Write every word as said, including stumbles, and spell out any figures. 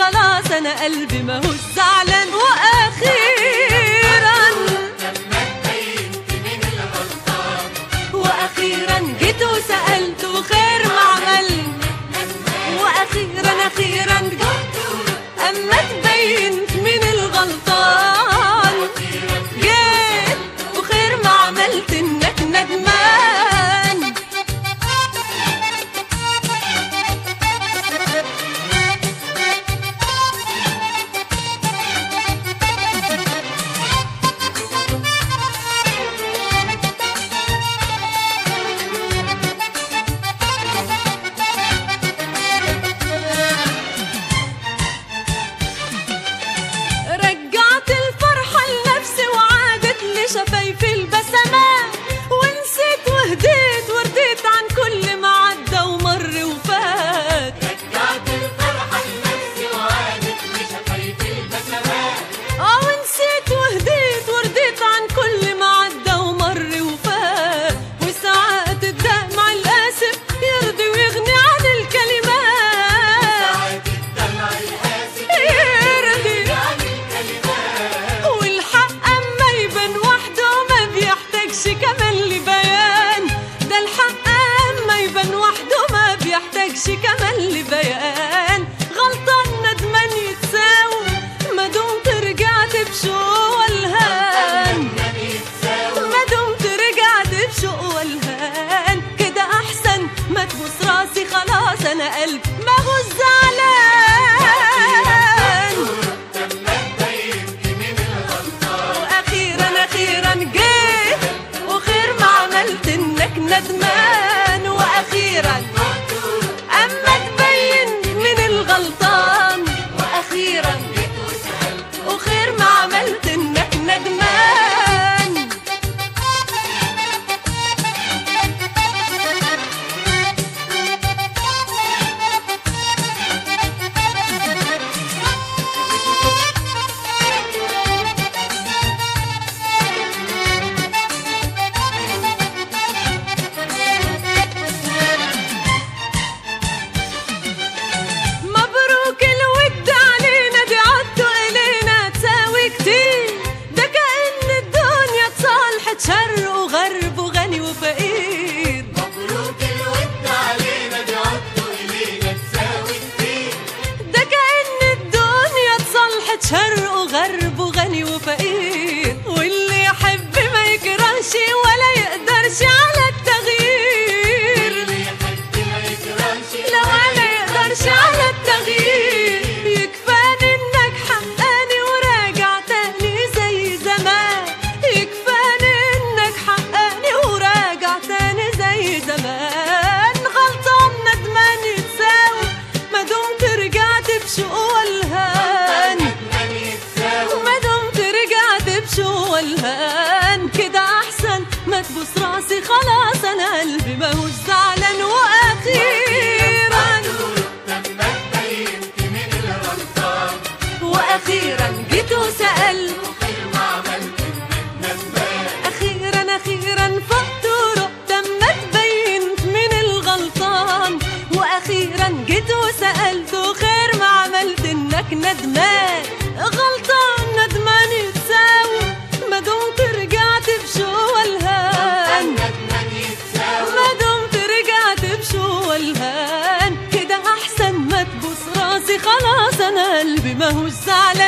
خلاص انا قلبي ما هو زعلان. واخيرا واخيرا جيت وسألت وخير ما عمل. واخيرا اخيرا اما تبين مين الغلطان. جيت وخير ما عملت انك ندمان. شفايفي البسمات ونسيت وهديت ورديت عن كل ما عدى ومر وفات. رجعت الفرحة لنفسي وعادت لشفايفي البسمات. اه ونسيت وهديت ورديت عن كل ما عدى ومر وفات. وساعات الدمع القاسف يرضي ويغني عن الكلمات. ساعات الدمع القاسف يرضي عن الكلمات. والحق اما يبان كمان لبيان. ده الحق اما يبان وحده ما بيحتاجش كمان لبيان. غلطان ندمان يتساوي ما دمت رجعت بشوق والهان. ما دمت رجعت بشوق والهان كده احسن ما تبوس راسي خلاص انا قلبي ما هو زعلان. واخيرا اخيرا جيت وخير ما عملت انك ندمان. واخيرا اما تبين من الغلطان. واخيرا وخير ما عملت انك ندمان. شرق وغرب وغني وفقير. مبروك الود علينا دي عطوا إلينا تساوي كتير. ده كأن الدنيا اتصلحت شرق وغرب وغني وفقير. واللي يحب ما يكرهش ولا يقدرش على التغيير. اللي يحب ما يكرهش لا ولا يقدرش على التغيير. يكفاني انك حقاني وراجع تاني زي زمان. يكفاني زمان. غلطان ندمان يتساوي ما دمت رجعت بشوق والهان. ما دمت رجعت بشوق والهان كده احسن ما تبوس راسي خلاص انا قلبي ما هوش زعلان. واخيرا واخيرا جيت وسألت وخير ما عملت انك ندمان. اخيرا اخيرا فقت ورقت اما تبينت من الغلطان. واخيرا جيت وسألت وخير ما عملت انك ندمان. غلطان ندمان يتساوي ما دمت رجعت بشوق والهان. ما دمت رجعت بشوق والهان كده احسن ما تبوس راسي خلاص انا قلبي ما هوش زعلان.